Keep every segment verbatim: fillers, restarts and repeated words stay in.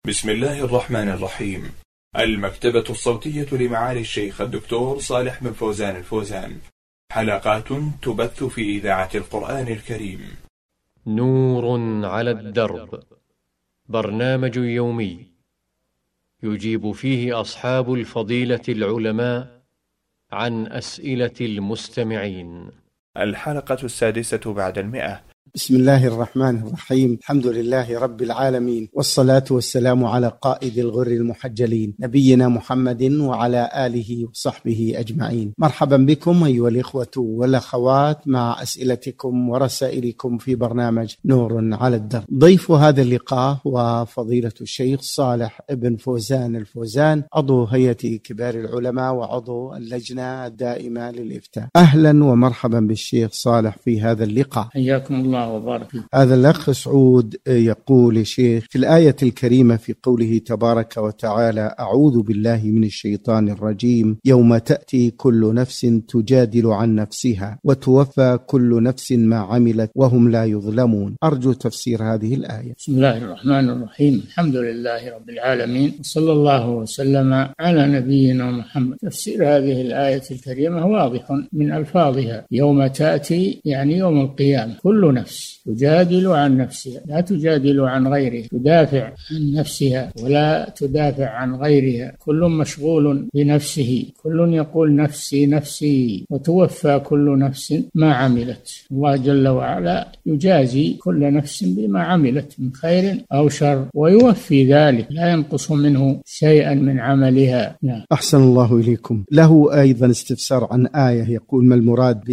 بسم الله الرحمن الرحيم. المكتبة الصوتية لمعالي الشيخ الدكتور صالح بن فوزان الفوزان، حلقات تبث في إذاعة القرآن الكريم. نور على الدرب، برنامج يومي يجيب فيه أصحاب الفضيلة العلماء عن أسئلة المستمعين. الحلقة السادسة بعد المئة. بسم الله الرحمن الرحيم. الحمد لله رب العالمين، والصلاة والسلام على قائد الغر المحجلين نبينا محمد وعلى آله وصحبه أجمعين. مرحبا بكم أيها الإخوة والأخوات مع أسئلتكم ورسائلكم في برنامج نور على الدرب. ضيف هذا اللقاء وفضيلة الشيخ صالح بن فوزان الفوزان، عضو هيئة كبار العلماء وعضو اللجنة الدائمة للإفتاء. أهلا ومرحبا بالشيخ صالح في هذا اللقاء. حياكم الله وبارك. هذا الأخ سعود يقول: يا شيخ، في الآية الكريمة في قوله تبارك وتعالى: أعوذ بالله من الشيطان الرجيم، يوم تأتي كل نفس تجادل عن نفسها وتوفى كل نفس ما عملت وهم لا يظلمون. أرجو تفسير هذه الآية. بسم الله الرحمن الرحيم. الحمد لله رب العالمين، وصلى الله وسلم على نبينا محمد. تفسير هذه الآية الكريمة واضح من ألفاظها. يوم تأتي يعني يوم القيامة، كل نفس تجادل عن نفسها، لا تجادل عن غيرها، تدافع عن نفسها ولا تدافع عن غيرها، كل مشغول بنفسه، كل يقول نفسي نفسي، وتوفى كل نفس ما عملت. الله جل وعلا يجازي كل نفس بما عملت من خير أو شر، ويوفي ذلك، لا ينقص منه شيئا من عملها. نعم. أحسن الله إليكم. له أيضا استفسار عن آية، يقول: ما المراد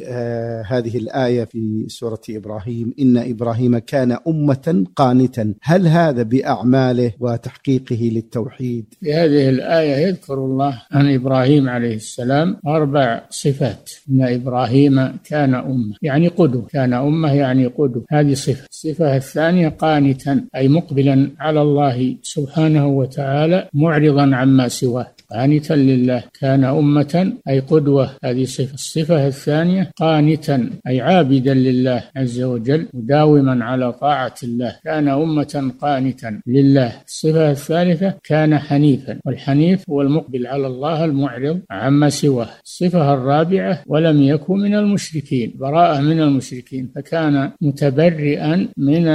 بهذه الآية في سورة إبراهيم: إن إبراهيم كان أمة قانتا؟ هل هذا بأعماله وتحقيقه للتوحيد؟ في هذه الآية يذكر الله عن إبراهيم عليه السلام أربع صفات. إن إبراهيم كان أمة يعني قدوة، كان أمة يعني قدوة، هذه صفة. الصفة الثانية قانتا، أي مقبلا على الله سبحانه وتعالى معرضا عما سواه، قانتا لله. كان أمة أي قدوة، هذه صفة. الصفة الثانية قانتا أي عابدا لله عز وجل مداوما على طاعة الله، كان أمة قانتا لله. الصفة الثالثة كان حنيفا، والحنيف هو المقبل على الله المعرض عما سواه. الصفة الرابعة ولم يكن من المشركين، براءة من المشركين، فكان متبرئا من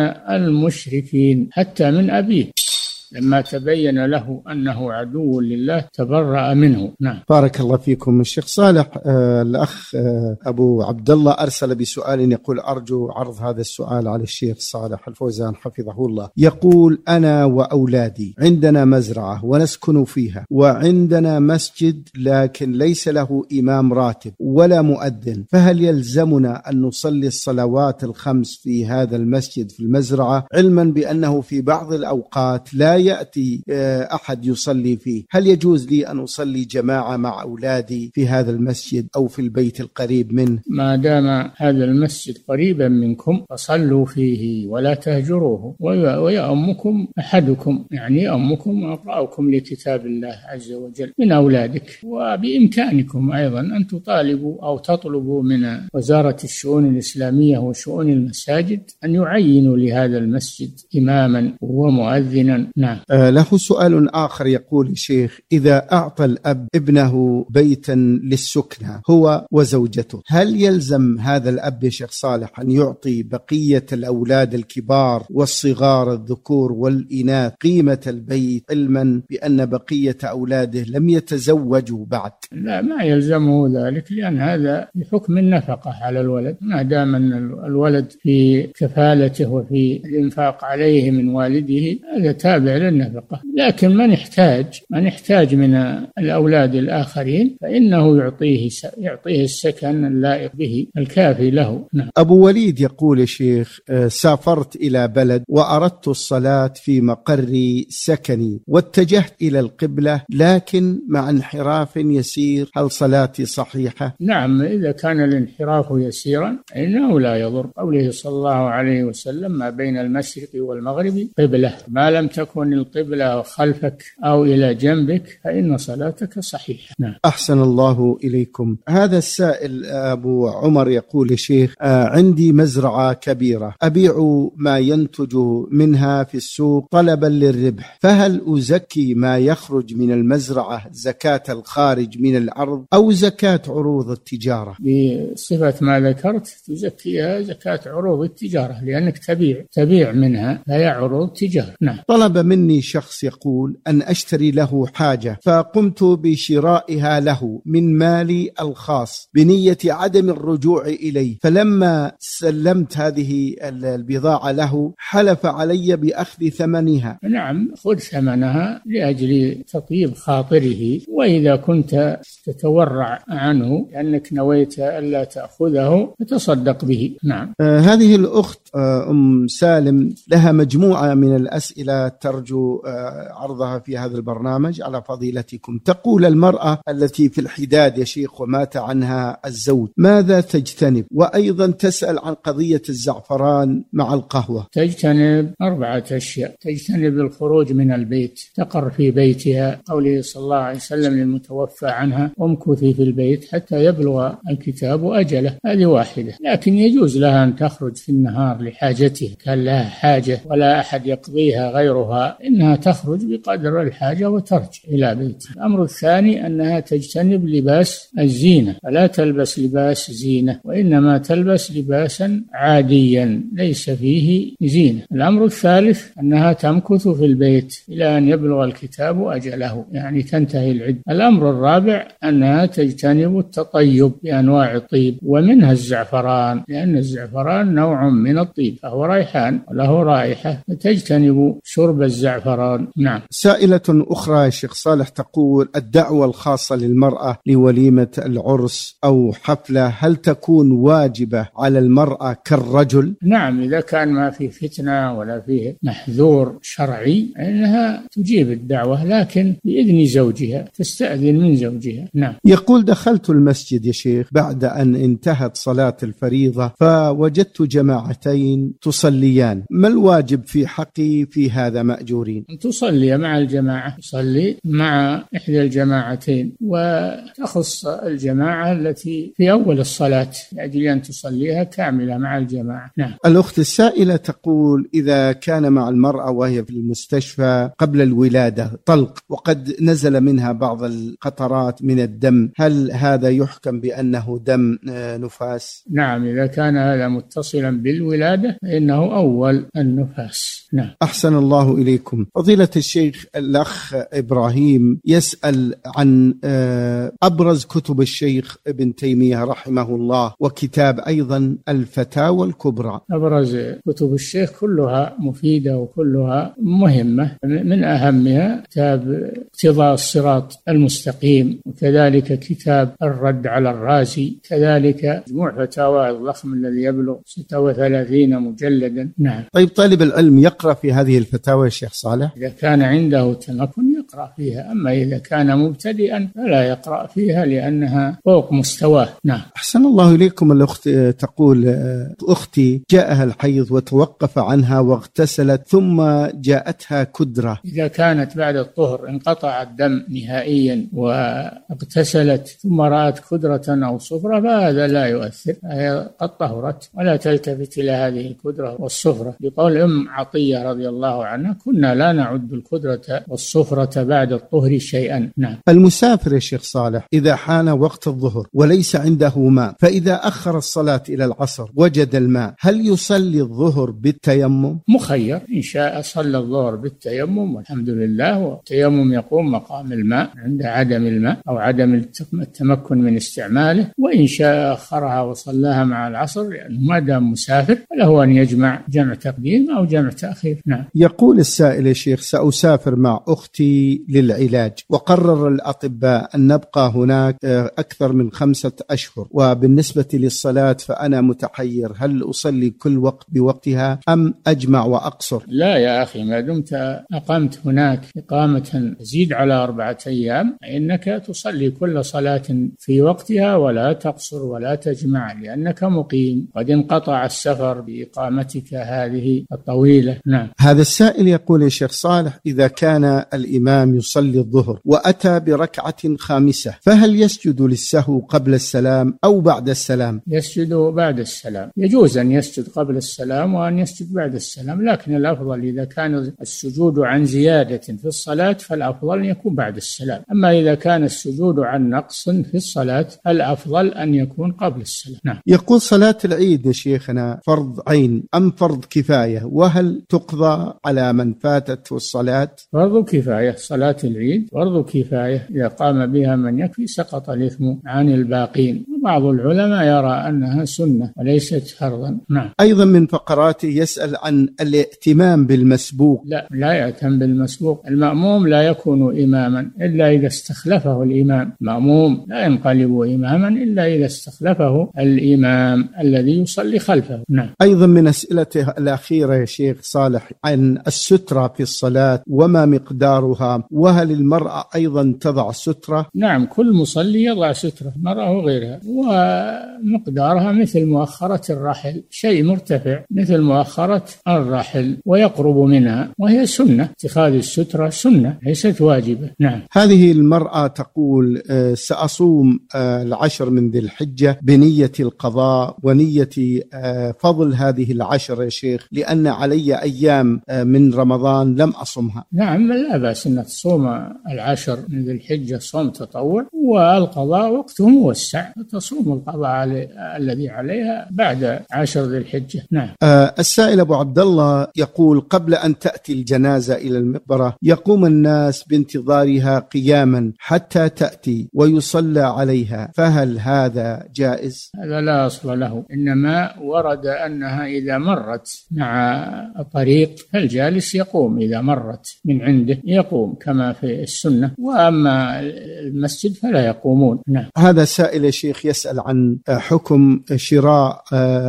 المشركين حتى من أبيه، لما تبين له أنه عدو لله تبرأ منه. نعم. بارك الله فيكم. الشيخ صالح، آه الأخ آه أبو عبد الله أرسل بسؤال يقول: أرجو عرض هذا السؤال على الشيخ صالح الفوزان حفظه الله. يقول: أنا وأولادي عندنا مزرعة ونسكن فيها، وعندنا مسجد لكن ليس له إمام راتب ولا مؤذن، فهل يلزمنا أن نصلي الصلوات الخمس في هذا المسجد في المزرعة، علما بأنه في بعض الأوقات لا يأتي أحد يصلي فيه؟ هل يجوز لي أن أصلي جماعة مع أولادي في هذا المسجد أو في البيت القريب منه؟ ما دام هذا المسجد قريبا منكم فصلوا فيه ولا تهجروه، ويأمكم أحدكم، يعني يأمكم أقرأكم لكتاب الله عز وجل من أولادك. وبإمكانكم أيضا أن تطالبوا أو تطلبوا من وزارة الشؤون الإسلامية وشؤون المساجد أن يعينوا لهذا المسجد إماما ومؤذنا. نعم. آه له سؤال آخر، يقول: شيخ، إذا أعطى الأب ابنه بيتا للسكنة هو وزوجته، هل يلزم هذا الأب يا شيخ صالح أن يعطي بقية الأولاد الكبار والصغار الذكور والإناث قيمة البيت، علما بأن بقية أولاده لم يتزوجوا بعد؟ لا، ما يلزمه ذلك، لأن هذا بحكم النفقة على الولد، ما دام أن الولد في كفالته وفي الإنفاق عليه من والده، هذا تابع للنفقة. لكن من يحتاج من يحتاج من الأولاد الآخرين فإنه يعطيه يعطيه السكن اللائق به الكافي له. نعم. أبو وليد يقول: يا شيخ، سافرت إلى بلد وأردت الصلاة في مقر سكني واتجهت إلى القبلة، لكن مع انحراف يسير، هل صلاتي صحيحة؟ نعم، إذا كان الانحراف يسيرا إنه لا يضر. قوله صلى الله عليه وسلم: ما بين المشرق والمغرب قبلة، ما لم تكن تكن القبلة خلفك أو إلى جنبك فإن صلاتك صحيحة. نعم. أحسن الله إليكم. هذا السائل أبو عمر يقول: شيخ، عندي مزرعة كبيرة أبيع ما ينتج منها في السوق طلبا للربح، فهل أزكي ما يخرج من المزرعة زكاة الخارج من الأرض أو زكاة عروض التجارة؟ بصفة ما ذكرت تزكيها زكاة عروض التجارة، لأنك تبيع تبيع منها فهي عروض تجارة. نعم. طلب مني شخص يقول أن أشتري له حاجة، فقمت بشرائها له من مالي الخاص بنية عدم الرجوع إليه، فلما سلمت هذه البضاعة له حلف علي بأخذ ثمنها. نعم، خذ ثمنها لأجل تطيب خاطره، وإذا كنت تتورع عنه لأنك نويت ألا تأخذه فتصدق به. نعم. آه هذه الأخت آه أم سالم لها مجموعة من الأسئلة ترجو آه عرضها في هذا البرنامج على فضيلتكم. تقول: المرأة التي في الحداد يا شيخ ومات عنها الزوج ماذا تجتنب؟ وأيضا تسأل عن قضية الزعفران مع القهوة. تجتنب أربعة أشياء: تجتنب الخروج من البيت، تقر في بيتها، قوله صلى الله عليه وسلم للمتوفى عنها: امكثي في البيت حتى يبلغ الكتاب أجله. هذه واحدة. لكن يجوز لها أن تخرج في النهار لحاجتها، كان لها حاجة ولا أحد يقضيها غيرها، إنها تخرج بقدر الحاجة وترجع إلى بيتها. الأمر الثاني أنها تجتنب لباس الزينة، فلا تلبس لباس زينة، وإنما تلبس لباسا عاديا ليس فيه زينة. الأمر الثالث أنها تمكث في البيت إلى أن يبلغ الكتاب أجله، يعني تنتهي العدة. الأمر الرابع أنها تجتنب التطيب بأنواع الطيب، ومنها الزعفران، لأن الزعفران نوع من الطيب فهو ريحان وله رائحة، فتجتنب شرب الزعفران. نعم. سائلة أخرى يا شيخ صالح تقول: الدعوة الخاصة للمرأة لوليمة العرس أو حفلة هل تكون واجبة على المرأة كالرجل؟ نعم، إذا كان ما في فتنة ولا فيه محذور شرعي إنها تجيب الدعوة، لكن بإذن زوجها، تستأذن من زوجها. نعم. يقول: دخلت المسجد يا شيخ بعد أن انتهت صلاة الفريضة فوجدت جماعتين تصليان، ما الواجب في حقي في هذا مأجورين؟ أن تصلي مع الجماعة، تصلي مع إحدى الجماعتين وتخص الجماعة التي في أول الصلاة لأجل أن تصليها كاملة مع الجماعة. نعم. الأخت السائلة تقول: إذا كان مع المرأة وهي في المستشفى قبل الولادة طلق وقد نزل منها بعض القطرات من الدم، هل هذا يحكم بأنه دم نفاس؟ نعم، إذا كان هذا متصلا بالولادة فإنه أول النفاس. نعم. أحسن الله إليكم. فضيلة الشيخ الأخ إبراهيم يسأل عن أبرز كتب الشيخ ابن تيمية رحمه الله وكتاب أيضا الفتاوى الكبرى. أبرز كتب الشيخ كلها مفيدة وكلها مهمة، من أهمها كتاب اقتضاء الصراط المستقيم، وكذلك كتاب الرد على الرازي، كذلك مجموع فتاوى الضخم الذي يبلغ ستة وثلاثين مجلدا. نعم. طيب طالب العلم يقرأ في هذه الفتاوى يا شيخ صالح؟ إذا كان عنده تمكن يقرأ فيها، أما إذا كان مبتدئا فلا يقرأ فيها لأنها فوق مستواه. نعم. أحسن الله إليكم. الأخت تقول: أختي جاءها الحيض وتوقف عنها واغتسلت ثم جاءتها كدرة. إذا كانت بعد الطهر انقطع الدم نهائيا واغتسلت ثم رأت كدرة أو صفرة فهذا لا يؤثر، هي قد طهرت ولا تلتفت إلى هذه الكدرة والصفرة، بقول أم عطية رضي الله عنها: كنا لا نعد الكدرة والصفرة بعد الطهر شيئا. نعم. المسافر يا شيخ صالح إذا حان وقت الظهر وليس عنده ماء، فإذا أخر الصلاة إلى العصر وجد الماء، هل يصلي الظهر بالتيمم؟ مخير، إن شاء صلى الظهر بالتيمم والحمد لله، والتيمم يقوم مقام الماء عند عدم الماء أو عدم التمكن من استعماله، وإن شاء أخرها وصلاها مع العصر، لأنه ما دام مسافر فله أن يجمع جمع تقديم أو جمع تأخير. نعم. يقول السائل: يا شيخ سأسافر مع أختي للعلاج، وقرر الأطباء أن نبقى هناك أكثر من خمسة أشهر. وبالنسبة للصلاة فأنا متحير، هل أصلي كل وقت بوقتها أم أجمع وأقصر؟ لا يا أخي، ما دمت أقمت هناك إقامة تزيد على أربعة أيام إنك تصلي كل صلاة في وقتها ولا تقصر ولا تجمع، لأنك مقيم قد انقطع السفر بإقامتك هذه الطويلة. نعم. هذا السائل يقول: يا شيخ صالح، إذا كان الإمام يصلي الظهر وأتى بركعة خامسة فهل يسجد للسهو قبل السلام أو بعد السلام؟ يسجد بعد السلام. يجوز أن يسجد قبل السلام وأن يسجد بعد السلام، لكن الأفضل إذا كان السجود عن زيادة في الصلاة فالأفضل أن يكون بعد السلام. أما إذا كان السجود عن نقص في الصلاة الأفضل أن يكون قبل السلام. نعم. يقول: صلاة العيد يا شيخنا فرض عين أم فرض كفاية؟ وهل تقضى على من فاتت الصلاة؟ فرض كفاية. صلاة العيد فرض كفاية، إذا قام بها من يكفي سقط الإثم عن الباقين. وبعض العلماء يرى أنها سنة وليست فرضا. نعم. أيضا من فقراته يسأل عن الائتمام بالمسبوق. لا لا يأتم بالمسبوق. المأموم لا يكون إماما إلا إذا استخلفه الإمام. مأموم لا ينقلب إماما إلا إذا استخلفه الإمام الذي يصلي خلفه. نعم. أيضا من أسئلته الأخيرة يا شيخ صالح عن السترة في الصلاة وما مقدارها، وهل المرأة أيضا تضع سترة؟ نعم، كل مصلي يضع سترة، المرأة وغيرها، ومقدارها مثل مؤخرة الرحل، شيء مرتفع مثل مؤخرة الرحل ويقرب منها، وهي سنة. اتخاذ السترة سنة ليست واجبة. نعم. هذه المرأة تقول: سأصوم العشر من ذي الحجة بنية القضاء ونية فضل هذه العشر يا شيخ، لأن علي أيام من رمضان لم أصمها. نعم، لا بأس أن تصوم العشر من ذي الحجة صوم تطوع، والقضاء وقته موسع، تصوم القضاء الذي عليها بعد عشر ذي الحجة. نعم. آه السائل أبو عبد الله يقول: قبل أن تأتي الجنازة إلى المقبرة يقوم الناس بانتظارها قياما حتى تأتي ويصلى عليها، فهل هذا جائز؟ هذا لا أصل له، إنما ورد أنها إذا مرت مع الطريق فالجالس يقوم، إذا مرت من عنده يقوم كما في السنة، وأما المسجد فلا يقومون. نعم. هذا سائل يا شيخ يسأل عن حكم شراء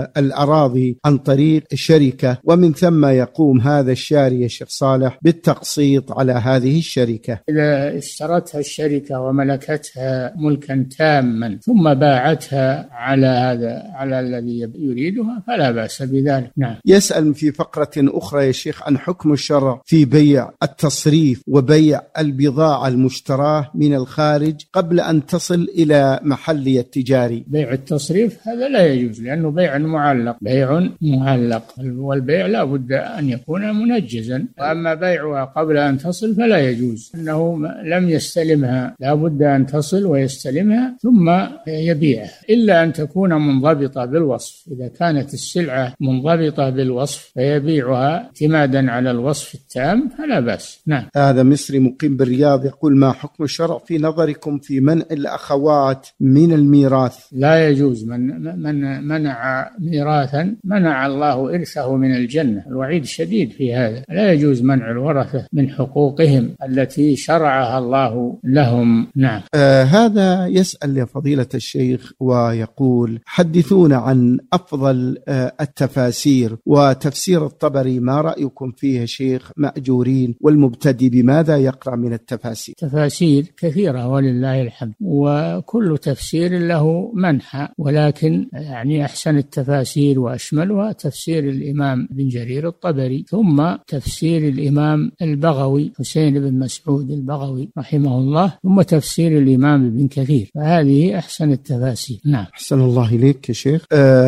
الأراضي عن طريق شركة، ومن ثم يقوم هذا الشاري يا شيخ صالح بالتقسيط على هذه الشركة. إذا اشترتها الشركة وملكتها ملكا تاما ثم باعتها على هذا على الذي يريدها فلا بأس بذلك. نعم. يسأل في فقرة أخرى يا شيخ عن حكم الشرع في بيع التصريف وبيع البضاعة المشتراه من الخارج قبل أن تصل إلى محلي التجاري. بيع التصريف هذا لا يجوز، لأنه بيع معلق، بيع معلق، والبيع لا بد أن يكون منجزا. وأما بيعها قبل أن تصل فلا يجوز، أنه لم يستلمها، لا بد أن تصل ويستلمها ثم يبيعها، إلا أن تكون منضبطة بالوصف. إذا كانت السلعة منضبطة بالوصف فيبيعها اعتمادا على الوصف التام فلا بأس. نعم. هذا مصري مقيم بالرياض يقول: ما حكم الشرع في نظركم في منع الأخوات من الميراث؟ لا يجوز. من من منع ميراثا منع الله إرثه من الجنة، الوعيد شديد في هذا. لا يجوز منع الورثة من حقوقهم التي شرعها الله لهم. نعم. آه هذا يسأل يا فضيلة الشيخ ويقول: حدثونا عن أفضل آه التفاسير وتفسير الطبري، ما رأيكم فيه شيخ مأجورين، والمبتدئ بماذا يقرأ من التفاسير؟ تفاسير كثيرة ولله الحمد، وكل تفسير له منحى، ولكن يعني أحسن التفاسير وأشملها تفسير الإمام بن جرير الطبري، ثم تفسير الإمام البغوي حسين بن مسعود البغوي رحمه الله، ثم تفسير الإمام ابن كثير، فهذه أحسن التفاسير. نعم. أحسن الله إليك يا شيخ.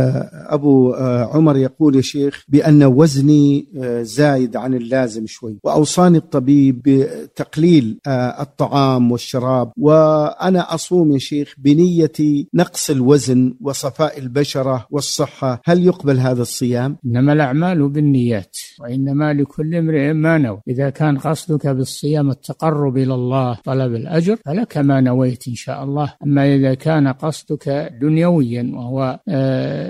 أبو عمر يقول يا شيخ بأن وزني زايد عن اللازم شوي، وأوصاني الطبيب بتقليل الطعام والشراب، وأنا أصوم يا شيخ بنية نقص الوزن وصفاء البشرة والصحة، هل يقبل هذا الصيام؟ إنما الأعمال بالنيات وإنما لكل امرئ ما نوى. إذا كان قصدك بالصيام التقرب إلى الله طلب الأجر فلك ما نويت إن شاء الله. أما إذا كان قصدك دنيويا وهو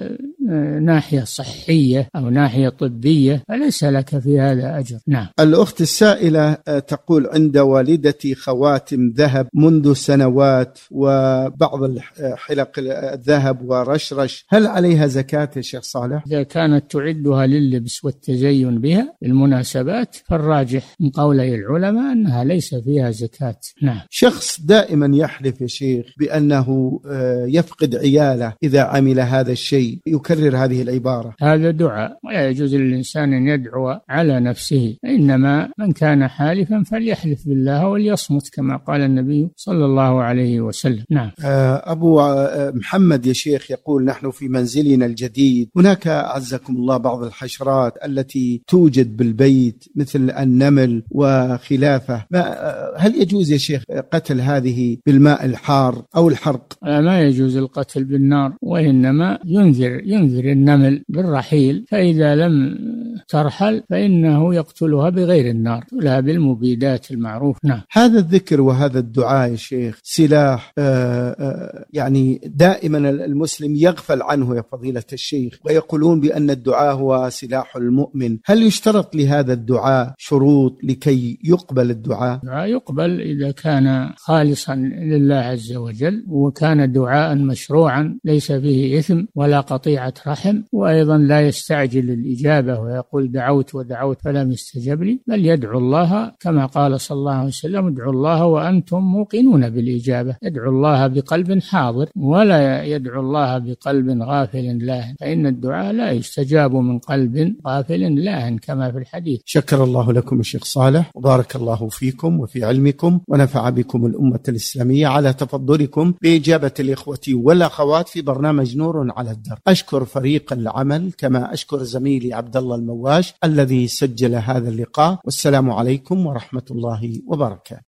ناحية صحية أو ناحية طبية فليس لك في هذا أجر. نعم. الأخت السائلة تقول: عند والدتي خواتم ذهب منذ سنوات وبعض حلق الذهب ورشرش، هل عليها زكاة يا شيخ صالح؟ إذا كانت تعدها لللبس والتزين بها المناسبات فالراجح من قولي العلماء أنها ليس فيها زكاة. نعم. شخص دائما يحلف يا شيخ بأنه يفقد عياله إذا عمل هذا الشيء، يكرر هذه العبارة. هذا دعاء، ولا يجوز للإنسان أن يدعو على نفسه، إنما من كان حالفا فليحلف بالله وليصمت كما قال النبي صلى الله عليه وسلم. نعم. أبو محمد يا شيخ يقول: نحن في منزلنا الجديد هناك أعزكم الله بعض الحشرات التي توجد بالبيت مثل النمل وخلافه، هل يجوز يا شيخ قتل هذه بالماء الحار أو الحرق؟ ما يجوز القتل بالنار، وإنما ينذر ينذر النمل بالرحيل، فإذا لم ترحل فإنه يقتلها بغير النار، يقتلها بالمبيدات المعروف. نعم. هذا الذكر وهذا الدعاء يا شيخ سلاح آآ آآ يعني دائما المسلم يغفل عنه يا فضيلة الشيخ، ويقولون بأن الدعاء هو سلاح المؤمن. هل يشترط لهذا الدعاء شروط لكي يقبل الدعاء؟ الدعاء يقبل إذا كان خالصا لله عز وجل، وكان دعاء مشروعا ليس فيه إثم ولا قطيعة رحم، وأيضا لا يستعجل الإجابة ويقول دعوت ودعوت فلم يستجب لي، بل يدعو الله كما قال صلى الله عليه وسلم: ادعوا الله وأنتم موقنون بالإجابة. يدعو الله بقلب حاضر ولا يدعو الله بقلب غافل لاهن، فإن الدعاء لا يستجاب من قلب غافل لاهن كما في الحديث. شكر الله لكم الشيخ صالح، وبارك الله فيكم وفي علمكم، ونفع بكم الأمة الإسلامية على تفضلكم بإجابة الإخوة والأخوات في برنامج نور على الدرب. أشكر فريق العمل كما أشكر زميلي عبد الله المواش الذي سجل هذا اللقاء، والسلام عليكم ورحمة الله وبركاته.